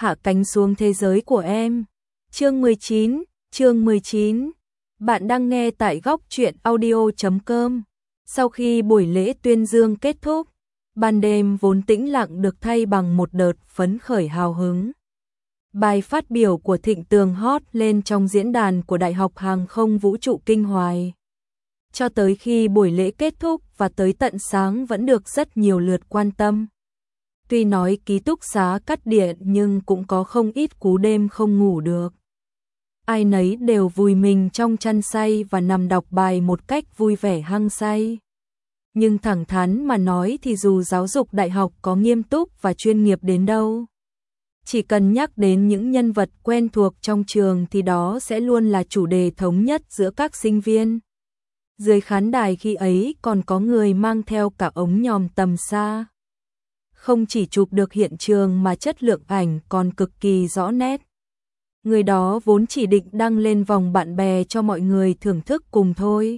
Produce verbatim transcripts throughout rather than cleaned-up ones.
hạ cánh xuống thế giới của em. Chương mười chín, chương mười chín. Bạn đang nghe tại góc truyện audio chấm com. Sau khi buổi lễ tuyên dương kết thúc, ban đêm vốn tĩnh lặng được thay bằng một đợt phấn khởi hào hứng. Bài phát biểu của Thịnh Tường hot lên trong diễn đàn của Đại học Hàng không Vũ trụ Kinh Hoài. Cho tới khi buổi lễ kết thúc và tới tận sáng vẫn được rất nhiều lượt quan tâm. Tuy nói ký túc xá cắt điện nhưng cũng có không ít cú đêm không ngủ được. Ai nấy đều vùi mình trong chăn say và nằm đọc bài một cách vui vẻ hăng say. Nhưng thẳng thắn mà nói thì dù giáo dục đại học có nghiêm túc và chuyên nghiệp đến đâu, chỉ cần nhắc đến những nhân vật quen thuộc trong trường thì đó sẽ luôn là chủ đề thống nhất giữa các sinh viên. Dưới khán đài khi ấy còn có người mang theo cả ống nhòm tầm xa. Không chỉ chụp được hiện trường mà chất lượng ảnh còn cực kỳ rõ nét. Người đó vốn chỉ định đăng lên vòng bạn bè cho mọi người thưởng thức cùng thôi.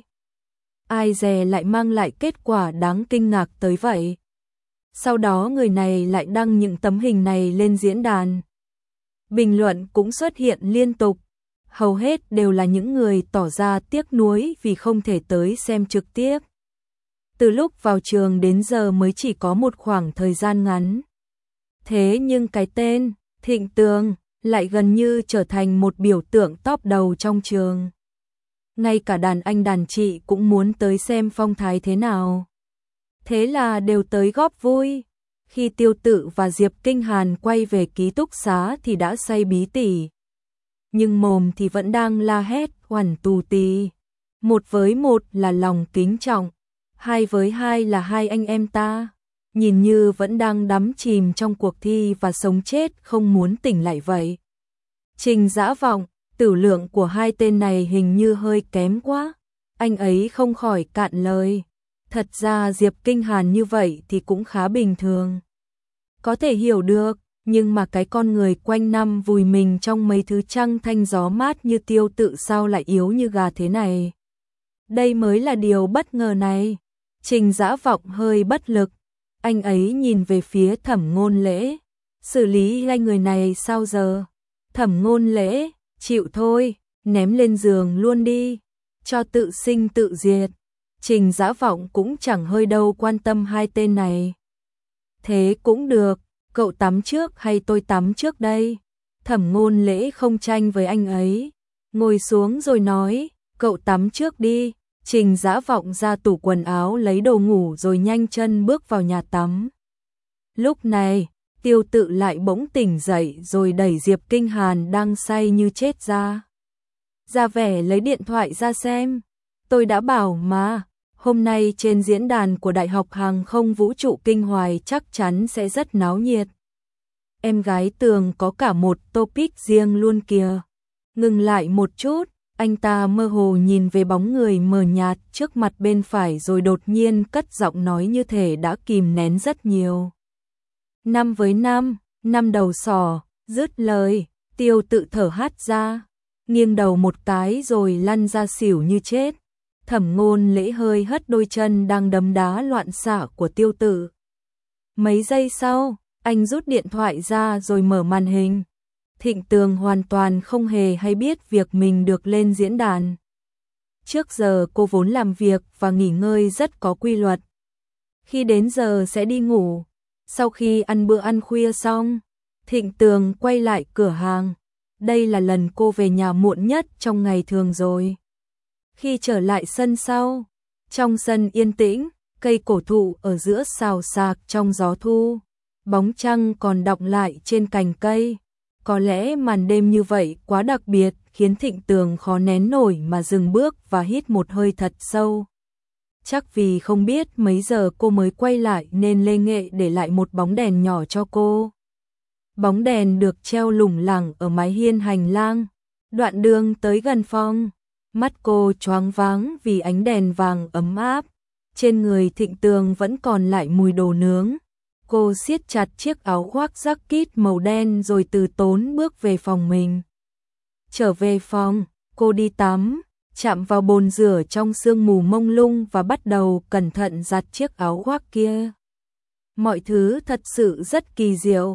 Ai dè lại mang lại kết quả đáng kinh ngạc tới vậy. Sau đó người này lại đăng những tấm hình này lên diễn đàn. Bình luận cũng xuất hiện liên tục. Hầu hết đều là những người tỏ ra tiếc nuối vì không thể tới xem trực tiếp. Từ lúc vào trường đến giờ mới chỉ có một khoảng thời gian ngắn. Thế nhưng cái tên Thịnh Tường lại gần như trở thành một biểu tượng top đầu trong trường. Ngay cả đàn anh đàn chị cũng muốn tới xem phong thái thế nào. Thế là đều tới góp vui. Khi Tiêu Tự và Diệp Kinh Hàn quay về ký túc xá thì đã say bí tỉ. Nhưng mồm thì vẫn đang la hét oằn tù tì. Một với một là lòng kính trọng, hai với hai là hai anh em ta. Nhìn như vẫn đang đắm chìm trong cuộc thi và sống chết không muốn tỉnh lại vậy. Trình Dã Vọng, tử lượng của hai tên này hình như hơi kém quá. Anh ấy không khỏi cạn lời. Thật ra Diệp Kinh Hàn như vậy thì cũng khá bình thường. Có thể hiểu được, nhưng mà cái con người quanh năm vùi mình trong mấy thứ trăng thanh gió mát như Tiêu Tự sao lại yếu như gà thế này. Đây mới là điều bất ngờ này. Trình Dã Vọng hơi bất lực. Anh ấy nhìn về phía Thẩm Ngôn Lễ. Xử lý hai người này sao giờ? Thẩm Ngôn Lễ, chịu thôi, ném lên giường luôn đi. Cho tự sinh tự diệt. Trình Dã Vọng cũng chẳng hơi đâu quan tâm hai tên này. Thế cũng được, cậu tắm trước hay tôi tắm trước đây? Thẩm Ngôn Lễ không tranh với anh ấy. Ngồi xuống rồi nói, cậu tắm trước đi. Trình Dã Vọng ra tủ quần áo lấy đồ ngủ rồi nhanh chân bước vào nhà tắm. Lúc này, Tiêu Tự lại bỗng tỉnh dậy rồi đẩy Diệp Kinh Hàn đang say như chết ra. Ra vẻ lấy điện thoại ra xem. Tôi đã bảo mà, hôm nay trên diễn đàn của Đại học Hàng không Vũ trụ Kinh Hoài chắc chắn sẽ rất náo nhiệt. Em gái Tường có cả một topic riêng luôn kìa. Ngừng lại một chút. Anh ta mơ hồ nhìn về bóng người mờ nhạt trước mặt bên phải rồi đột nhiên cất giọng nói như thể đã kìm nén rất nhiều. Năm với năm, năm đầu sỏ, dứt lời, Tiêu Tự thở hắt ra, nghiêng đầu một cái rồi lăn ra xỉu như chết. Thẩm Ngôn Lễ hơi hất đôi chân đang đấm đá loạn xạ của Tiêu Tự. Mấy giây sau, anh rút điện thoại ra rồi mở màn hình. Thịnh Tường hoàn toàn không hề hay biết việc mình được lên diễn đàn. Trước giờ cô vốn làm việc và nghỉ ngơi rất có quy luật. Khi đến giờ sẽ đi ngủ. Sau khi ăn bữa ăn khuya xong, Thịnh Tường quay lại cửa hàng. Đây là lần cô về nhà muộn nhất trong ngày thường rồi. Khi trở lại sân sau, trong sân yên tĩnh, cây cổ thụ ở giữa xào xạc trong gió thu. Bóng trăng còn đọng lại trên cành cây. Có lẽ màn đêm như vậy quá đặc biệt khiến Thịnh Tường khó nén nổi mà dừng bước và hít một hơi thật sâu. Chắc vì không biết mấy giờ cô mới quay lại nên Lê Nghệ để lại một bóng đèn nhỏ cho cô. Bóng đèn được treo lủng lẳng ở mái hiên hành lang. Đoạn đường tới gần phòng, mắt cô choáng váng vì ánh đèn vàng ấm áp. Trên người Thịnh Tường vẫn còn lại mùi đồ nướng. Cô siết chặt chiếc áo khoác jacket màu đen rồi từ tốn bước về phòng mình. Trở về phòng, cô đi tắm, chạm vào bồn rửa trong sương mù mông lung và bắt đầu cẩn thận giặt chiếc áo khoác kia. Mọi thứ thật sự rất kỳ diệu.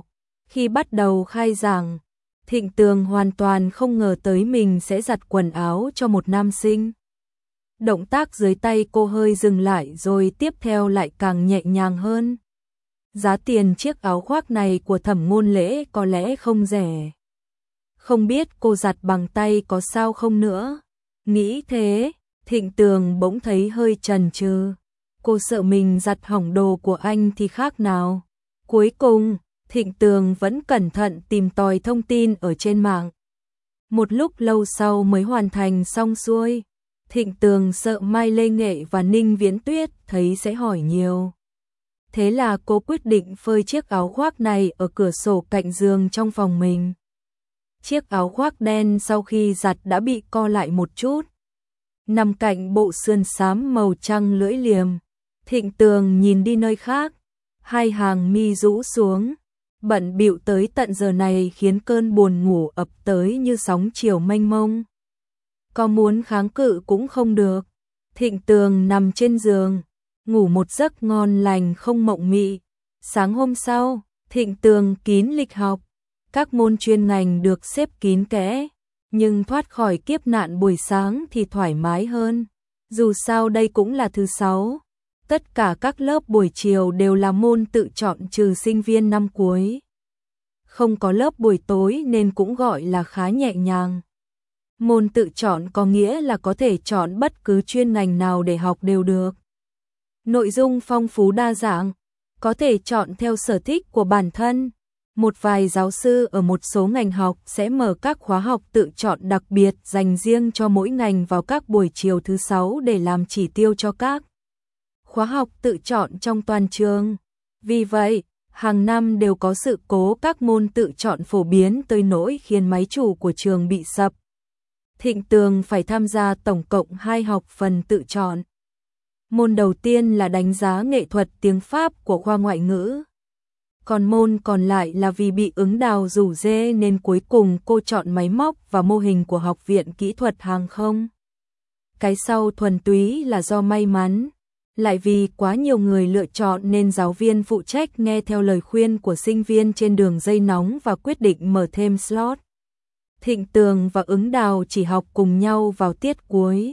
Khi bắt đầu khai giảng, Thịnh Tường hoàn toàn không ngờ tới mình sẽ giặt quần áo cho một nam sinh. Động tác dưới tay cô hơi dừng lại rồi tiếp theo lại càng nhẹ nhàng hơn. Giá tiền chiếc áo khoác này của Thẩm Ngôn Lễ có lẽ không rẻ. Không biết cô giặt bằng tay có sao không nữa. Nghĩ thế, Thịnh Tường bỗng thấy hơi chần chừ. Cô sợ mình giặt hỏng đồ của anh thì khác nào. Cuối cùng, Thịnh Tường vẫn cẩn thận tìm tòi thông tin ở trên mạng. Một lúc lâu sau mới hoàn thành xong xuôi. Thịnh Tường sợ Mai Lê Nghệ và Ninh Viễn Tuyết thấy sẽ hỏi nhiều. Thế là cô quyết định phơi chiếc áo khoác này ở cửa sổ cạnh giường trong phòng mình. Chiếc áo khoác đen sau khi giặt đã bị co lại một chút. Nằm cạnh bộ sườn xám màu trắng lưỡi liềm. Thịnh Tường nhìn đi nơi khác. Hai hàng mi rũ xuống. Bận bịu tới tận giờ này khiến cơn buồn ngủ ập tới như sóng chiều mênh mông. Có muốn kháng cự cũng không được. Thịnh Tường nằm trên giường, ngủ một giấc ngon lành không mộng mị. Sáng hôm sau, Thịnh Tường kín lịch học. Các môn chuyên ngành được xếp kín kẽ, nhưng thoát khỏi kiếp nạn buổi sáng thì thoải mái hơn. Dù sao đây cũng là thứ sáu. Tất cả các lớp buổi chiều đều là môn tự chọn trừ sinh viên năm cuối. Không có lớp buổi tối nên cũng gọi là khá nhẹ nhàng. Môn tự chọn có nghĩa là có thể chọn bất cứ chuyên ngành nào để học đều được. Nội dung phong phú đa dạng, có thể chọn theo sở thích của bản thân. Một vài giáo sư ở một số ngành học sẽ mở các khóa học tự chọn đặc biệt dành riêng cho mỗi ngành vào các buổi chiều thứ sáu để làm chỉ tiêu cho các khóa học tự chọn trong toàn trường. Vì vậy, hàng năm đều có sự cố các môn tự chọn phổ biến tới nỗi khiến máy chủ của trường bị sập. Thịnh Tường phải tham gia tổng cộng hai học phần tự chọn. Môn đầu tiên là đánh giá nghệ thuật tiếng Pháp của khoa ngoại ngữ. Còn môn còn lại là vì bị ứng đào rủ rê nên cuối cùng cô chọn máy móc và mô hình của Học viện Kỹ thuật Hàng không. Cái sau thuần túy là do may mắn. Lại vì quá nhiều người lựa chọn nên giáo viên phụ trách nghe theo lời khuyên của sinh viên trên đường dây nóng và quyết định mở thêm slot. Thịnh Tường và Ứng Đào chỉ học cùng nhau vào tiết cuối.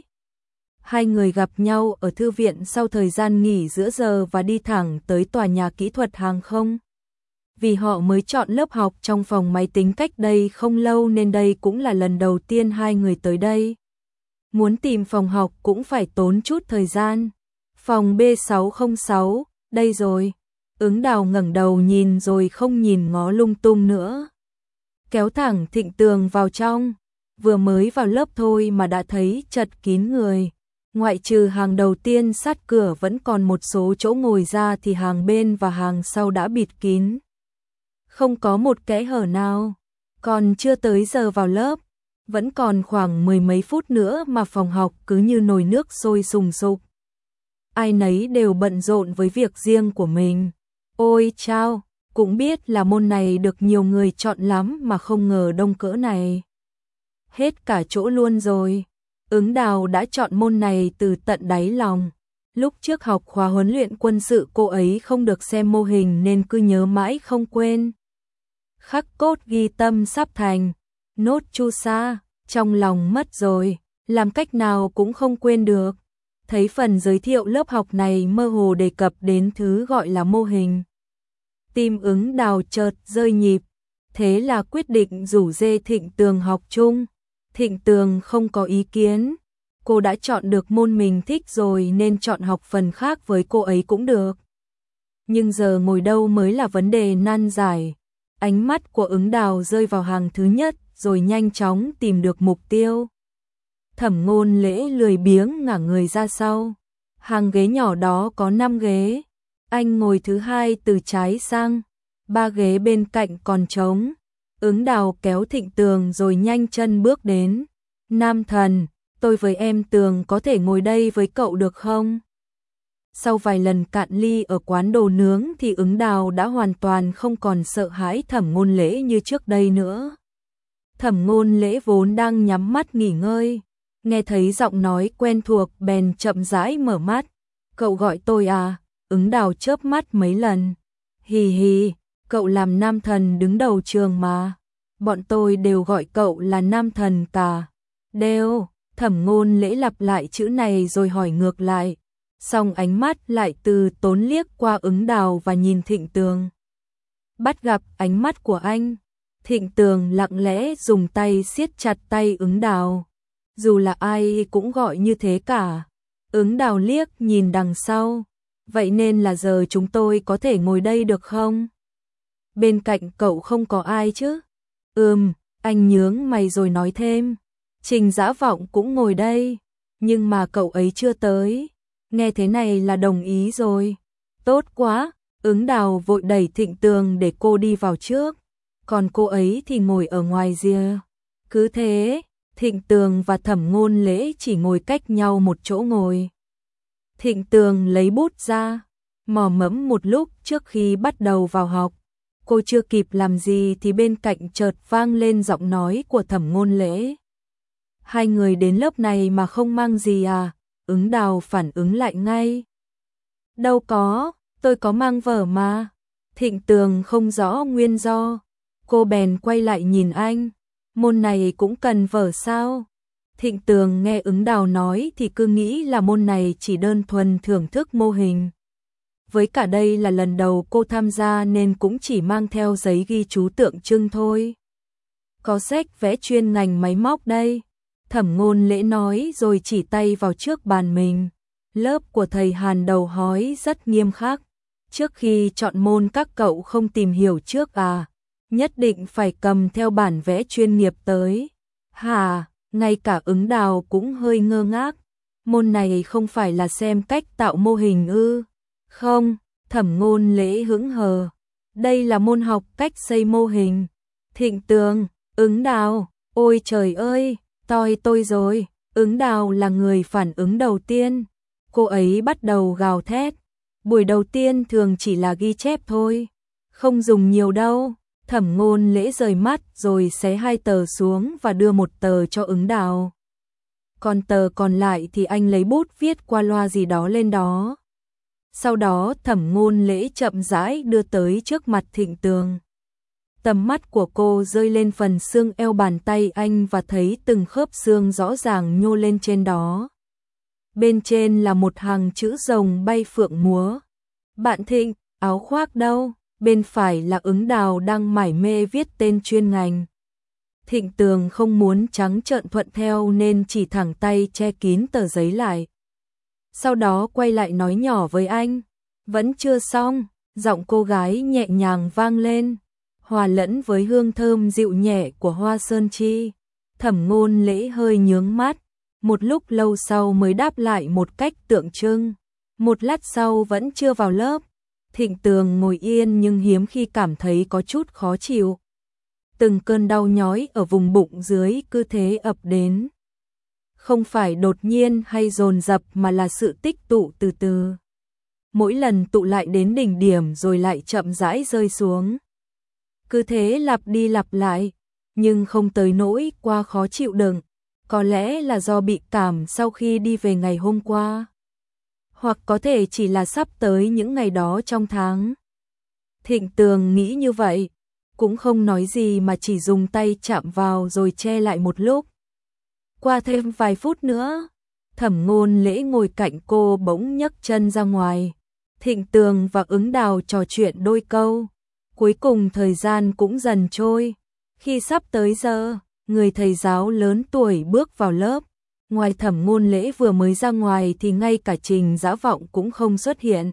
Hai người gặp nhau ở thư viện sau thời gian nghỉ giữa giờ và đi thẳng tới tòa nhà kỹ thuật hàng không. Vì họ mới chọn lớp học trong phòng máy tính cách đây không lâu nên đây cũng là lần đầu tiên hai người tới đây. Muốn tìm phòng học cũng phải tốn chút thời gian. Phòng B sáu không sáu, đây rồi. Ứng Đào ngẩng đầu nhìn rồi không nhìn ngó lung tung nữa. Kéo thẳng Thịnh Tường vào trong. Vừa mới vào lớp thôi mà đã thấy chật kín người. Ngoại trừ hàng đầu tiên sát cửa vẫn còn một số chỗ ngồi ra thì hàng bên và hàng sau đã bịt kín. Không có một kẽ hở nào. Còn chưa tới giờ vào lớp. Vẫn còn khoảng mười mấy phút nữa mà phòng học cứ như nồi nước sôi sùng sục. Ai nấy đều bận rộn với việc riêng của mình. Ôi chao, cũng biết là môn này được nhiều người chọn lắm mà không ngờ đông cỡ này. Hết cả chỗ luôn rồi. Ứng Đào đã chọn môn này từ tận đáy lòng. Lúc trước học khóa huấn luyện quân sự cô ấy không được xem mô hình nên cứ nhớ mãi không quên. Khắc cốt ghi tâm sắp thành. Nốt chu sa, trong lòng mất rồi, làm cách nào cũng không quên được. Thấy phần giới thiệu lớp học này mơ hồ đề cập đến thứ gọi là mô hình. Tim Ứng Đào chợt rơi nhịp, thế là quyết định rủ dê Thịnh Tường học chung. Thịnh Tường không có ý kiến, cô đã chọn được môn mình thích rồi nên chọn học phần khác với cô ấy cũng được. Nhưng giờ ngồi đâu mới là vấn đề nan giải. Ánh mắt của Ứng Đào rơi vào hàng thứ nhất rồi nhanh chóng tìm được mục tiêu. Thẩm Ngôn Lễ lười biếng ngả người ra sau. Hàng ghế nhỏ đó có năm ghế. Anh ngồi thứ hai từ trái sang. Ba ghế bên cạnh còn trống. Ứng Đào kéo Thịnh Tường rồi nhanh chân bước đến. Nam thần, tôi với em Tường có thể ngồi đây với cậu được không? Sau vài lần cạn ly ở quán đồ nướng thì Ứng Đào đã hoàn toàn không còn sợ hãi Thẩm Ngôn Lễ như trước đây nữa. Thẩm Ngôn Lễ vốn đang nhắm mắt nghỉ ngơi. Nghe thấy giọng nói quen thuộc bèn chậm rãi mở mắt. Cậu gọi tôi à? Ứng Đào chớp mắt mấy lần. Hì hì, Cậu làm nam thần đứng đầu trường mà. Bọn tôi đều gọi cậu là nam thần cả. Đều, Thẩm Ngôn Lễ lặp lại chữ này rồi hỏi ngược lại. Xong ánh mắt lại từ tốn liếc qua Ứng Đào và nhìn Thịnh Tường. Bắt gặp ánh mắt của anh, Thịnh Tường lặng lẽ dùng tay siết chặt tay Ứng Đào. Dù là ai cũng gọi như thế cả. Ứng Đào liếc nhìn đằng sau. Vậy nên là giờ chúng tôi có thể ngồi đây được không? Bên cạnh cậu không có ai chứ? Ừm, anh nhướng mày rồi nói thêm. Trình Dã Vọng cũng ngồi đây, nhưng mà cậu ấy chưa tới. Nghe thế này là đồng ý rồi. Tốt quá, Ứng Đào vội đẩy Thịnh Tường để cô đi vào trước. Còn cô ấy thì ngồi ở ngoài rìa. Cứ thế, Thịnh Tường và Thẩm Ngôn Lễ chỉ ngồi cách nhau một chỗ ngồi. Thịnh Tường lấy bút ra, mò mẫm một lúc trước khi bắt đầu vào học. Cô chưa kịp làm gì thì bên cạnh chợt vang lên giọng nói của Thẩm Ngôn Lễ. Hai người đến lớp này mà không mang gì à? Ứng Đào phản ứng lại ngay. Đâu có, tôi có mang vở mà. Thịnh Tường không rõ nguyên do. Cô bèn quay lại nhìn anh. Môn này cũng cần vở sao? Thịnh Tường nghe Ứng Đào nói thì cứ nghĩ là môn này chỉ đơn thuần thưởng thức mô hình. Với cả đây là lần đầu cô tham gia nên cũng chỉ mang theo giấy ghi chú tượng trưng thôi. Có sách vẽ chuyên ngành máy móc đây. Thẩm Ngôn Lễ nói rồi chỉ tay vào trước bàn mình. Lớp của thầy Hàn đầu hói rất nghiêm khắc. Trước khi chọn môn các cậu không tìm hiểu trước à? Nhất định phải cầm theo bản vẽ chuyên nghiệp tới. Hả? Ngay cả Ứng Đào cũng hơi ngơ ngác. Môn này không phải là xem cách tạo mô hình ư? Không, Thẩm Ngôn Lễ hững hờ. Đây là môn học cách xây mô hình. Thịnh Tường, Ứng Đào, ôi trời ơi, toi tôi rồi. Ứng Đào là người phản ứng đầu tiên. Cô ấy bắt đầu gào thét. Buổi đầu tiên thường chỉ là ghi chép thôi. Không dùng nhiều đâu. Thẩm Ngôn Lễ rời mắt rồi xé hai tờ xuống và đưa một tờ cho Ứng Đào. Còn tờ còn lại thì anh lấy bút viết qua loa gì đó lên đó. Sau đó Thẩm Ngôn Lễ chậm rãi đưa tới trước mặt Thịnh Tường. Tầm mắt của cô rơi lên phần xương eo bàn tay anh và thấy từng khớp xương rõ ràng nhô lên trên đó. Bên trên là một hàng chữ rồng bay phượng múa. Bạn Thịnh, áo khoác đâu? Bên phải là Ứng Đào đang mải mê viết tên chuyên ngành. Thịnh Tường không muốn trắng trợn thuận theo nên chỉ thẳng tay che kín tờ giấy lại. Sau đó quay lại nói nhỏ với anh. Vẫn chưa xong, giọng cô gái nhẹ nhàng vang lên, hòa lẫn với hương thơm dịu nhẹ của hoa sơn chi. Thẩm Ngôn Lễ hơi nhướng mắt, một lúc lâu sau mới đáp lại một cách tượng trưng. Một lát sau vẫn chưa vào lớp. Thịnh Tường ngồi yên nhưng hiếm khi cảm thấy có chút khó chịu. Từng cơn đau nhói ở vùng bụng dưới cứ thế ập đến. Không phải đột nhiên hay dồn dập mà là sự tích tụ từ từ. Mỗi lần tụ lại đến đỉnh điểm rồi lại chậm rãi rơi xuống. Cứ thế lặp đi lặp lại, nhưng không tới nỗi quá khó chịu đựng. Có lẽ là do bị cảm sau khi đi về ngày hôm qua. Hoặc có thể chỉ là sắp tới những ngày đó trong tháng. Thịnh Tường nghĩ như vậy, cũng không nói gì mà chỉ dùng tay chạm vào rồi che lại một lúc. Qua thêm vài phút nữa, Thẩm Ngôn Lễ ngồi cạnh cô bỗng nhấc chân ra ngoài. Thịnh Tường và Ứng Đào trò chuyện đôi câu. Cuối cùng thời gian cũng dần trôi. Khi sắp tới giờ, người thầy giáo lớn tuổi bước vào lớp. Ngoài Thẩm Ngôn Lễ vừa mới ra ngoài thì ngay cả Trình Dã Vọng cũng không xuất hiện.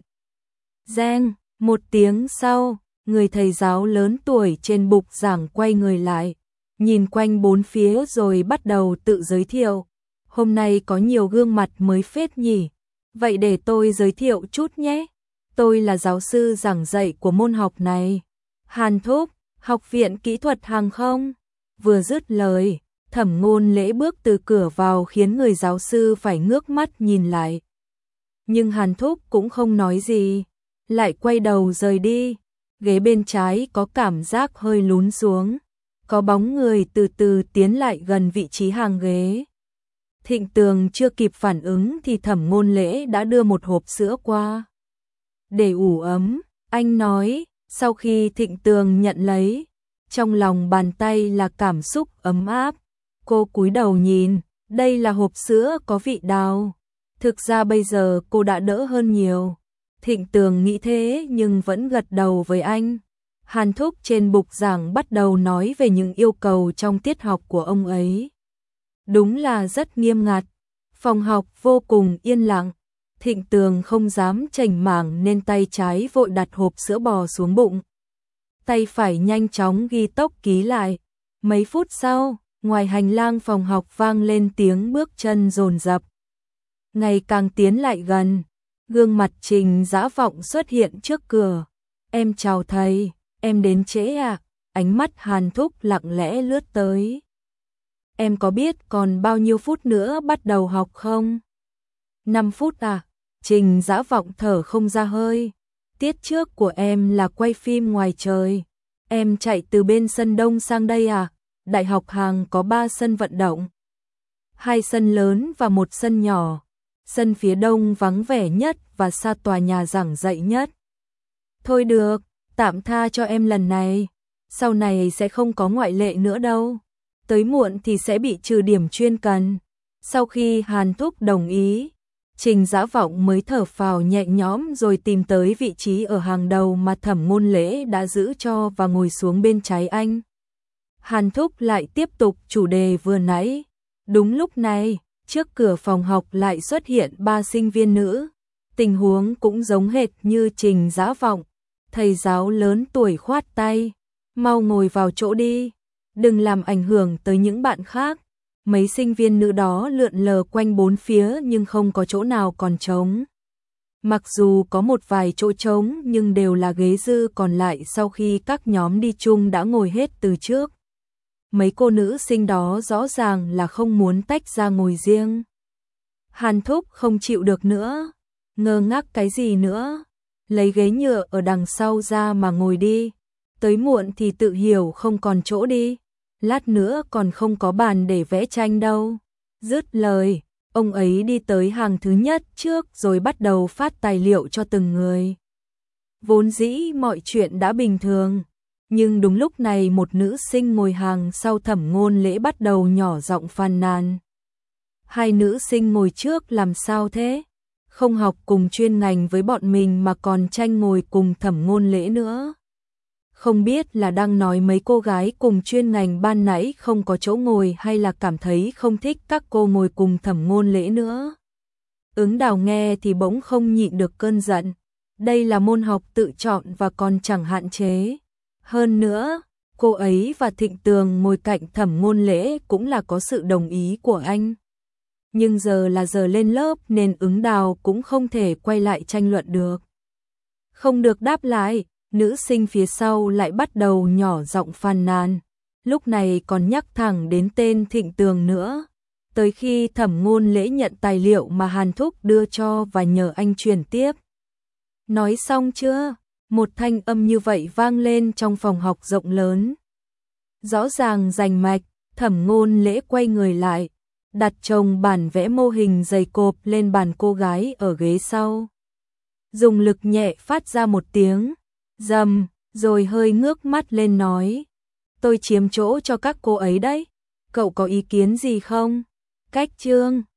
Reng, một tiếng sau, người thầy giáo lớn tuổi trên bục giảng quay người lại, nhìn quanh bốn phía rồi bắt đầu tự giới thiệu. Hôm nay có nhiều gương mặt mới phết nhỉ. Vậy để tôi giới thiệu chút nhé. Tôi là giáo sư giảng dạy của môn học này. Hàn Thúc, Học viện Kỹ thuật Hàng không. Vừa dứt lời, Thẩm Ngôn Lễ bước từ cửa vào khiến người giáo sư phải ngước mắt nhìn lại. Nhưng Hàn Thúc cũng không nói gì, lại quay đầu rời đi. Ghế bên trái có cảm giác hơi lún xuống. Có bóng người từ từ tiến lại gần vị trí hàng ghế. Thịnh Tường chưa kịp phản ứng thì Thẩm Ngôn Lễ đã đưa một hộp sữa qua. Để ủ ấm, anh nói, Sau khi Thịnh Tường nhận lấy, trong lòng bàn tay là cảm xúc ấm áp. Cô cúi đầu nhìn, đây là hộp sữa có vị đào. Thực ra bây giờ cô đã đỡ hơn nhiều. Thịnh Tường nghĩ thế nhưng vẫn gật đầu với anh. Hàn Thúc trên bục giảng bắt đầu nói về những yêu cầu trong tiết học của ông ấy. Đúng là rất nghiêm ngặt. Phòng học vô cùng yên lặng. Thịnh Tường không dám chảnh mảng nên tay trái vội đặt hộp sữa bò xuống bụng. Tay phải nhanh chóng ghi tốc ký lại. Mấy phút sau, ngoài hành lang phòng học vang lên tiếng bước chân dồn dập. Ngày càng tiến lại gần, gương mặt Trình Dã Vọng xuất hiện trước cửa. Em chào thầy, em đến trễ à? Ánh mắt Hàn Thúc lặng lẽ lướt tới. Em có biết còn bao nhiêu phút nữa bắt đầu học không? năm phút à? Trình Dã Vọng thở không ra hơi. Tiết trước của em là quay phim ngoài trời. Em chạy từ bên sân đông sang đây à? Đại học Hàng có ba sân vận động. Hai sân lớn và một sân nhỏ. Sân phía đông vắng vẻ nhất và xa tòa nhà giảng dạy nhất. Thôi được, tạm tha cho em lần này. Sau này sẽ không có ngoại lệ nữa đâu. Tới muộn thì sẽ bị trừ điểm chuyên cần. Sau khi Hàn Thúc đồng ý, Trình Dã Vọng mới thở phào nhẹ nhõm rồi tìm tới vị trí ở hàng đầu mà Thẩm Ngôn Lễ đã giữ cho và ngồi xuống bên trái anh. Hàn Thúc lại tiếp tục chủ đề vừa nãy. Đúng lúc này, trước cửa phòng học lại xuất hiện ba sinh viên nữ. Tình huống cũng giống hệt như Trình Dã Vọng. Thầy giáo lớn tuổi khoát tay. Mau ngồi vào chỗ đi. Đừng làm ảnh hưởng tới những bạn khác. Mấy sinh viên nữ đó lượn lờ quanh bốn phía nhưng không có chỗ nào còn trống. Mặc dù có một vài chỗ trống nhưng đều là ghế dư còn lại sau khi các nhóm đi chung đã ngồi hết từ trước. Mấy cô nữ sinh đó rõ ràng là không muốn tách ra ngồi riêng. Hàn Thúc không chịu được nữa. Ngơ ngác cái gì nữa? Lấy ghế nhựa ở đằng sau ra mà ngồi đi. Tới muộn thì tự hiểu không còn chỗ đi. Lát nữa còn không có bàn để vẽ tranh đâu. Dứt lời, ông ấy đi tới hàng thứ nhất trước rồi bắt đầu phát tài liệu cho từng người. Vốn dĩ mọi chuyện đã bình thường. Nhưng đúng lúc này một nữ sinh ngồi hàng sau Thẩm Ngôn Lễ bắt đầu nhỏ giọng phàn nàn. Hai nữ sinh ngồi trước làm sao thế? Không học cùng chuyên ngành với bọn mình mà còn tranh ngồi cùng Thẩm Ngôn Lễ nữa. Không biết là đang nói mấy cô gái cùng chuyên ngành ban nãy không có chỗ ngồi hay là cảm thấy không thích các cô ngồi cùng Thẩm Ngôn Lễ nữa. Ứng Đào nghe thì bỗng không nhịn được cơn giận. Đây là môn học tự chọn và còn chẳng hạn chế. Hơn nữa, cô ấy và Thịnh Tường ngồi cạnh Thẩm Ngôn Lễ cũng là có sự đồng ý của anh. Nhưng giờ là giờ lên lớp nên Ứng Đào cũng không thể quay lại tranh luận được. Không được đáp lại, nữ sinh phía sau lại bắt đầu nhỏ giọng phàn nàn. Lúc này còn nhắc thẳng đến tên Thịnh Tường nữa. Tới khi Thẩm Ngôn Lễ nhận tài liệu mà Hàn Thúc đưa cho và nhờ anh truyền tiếp. Nói xong chưa? Một thanh âm như vậy vang lên trong phòng học rộng lớn. Rõ ràng rành mạch, Thẩm Ngôn Lễ quay người lại, đặt chồng bản vẽ mô hình dày cộp lên bàn cô gái ở ghế sau. Dùng lực nhẹ phát ra một tiếng, rầm, rồi hơi ngước mắt lên nói. Tôi chiếm chỗ cho các cô ấy đấy, cậu có ý kiến gì không? Cách chương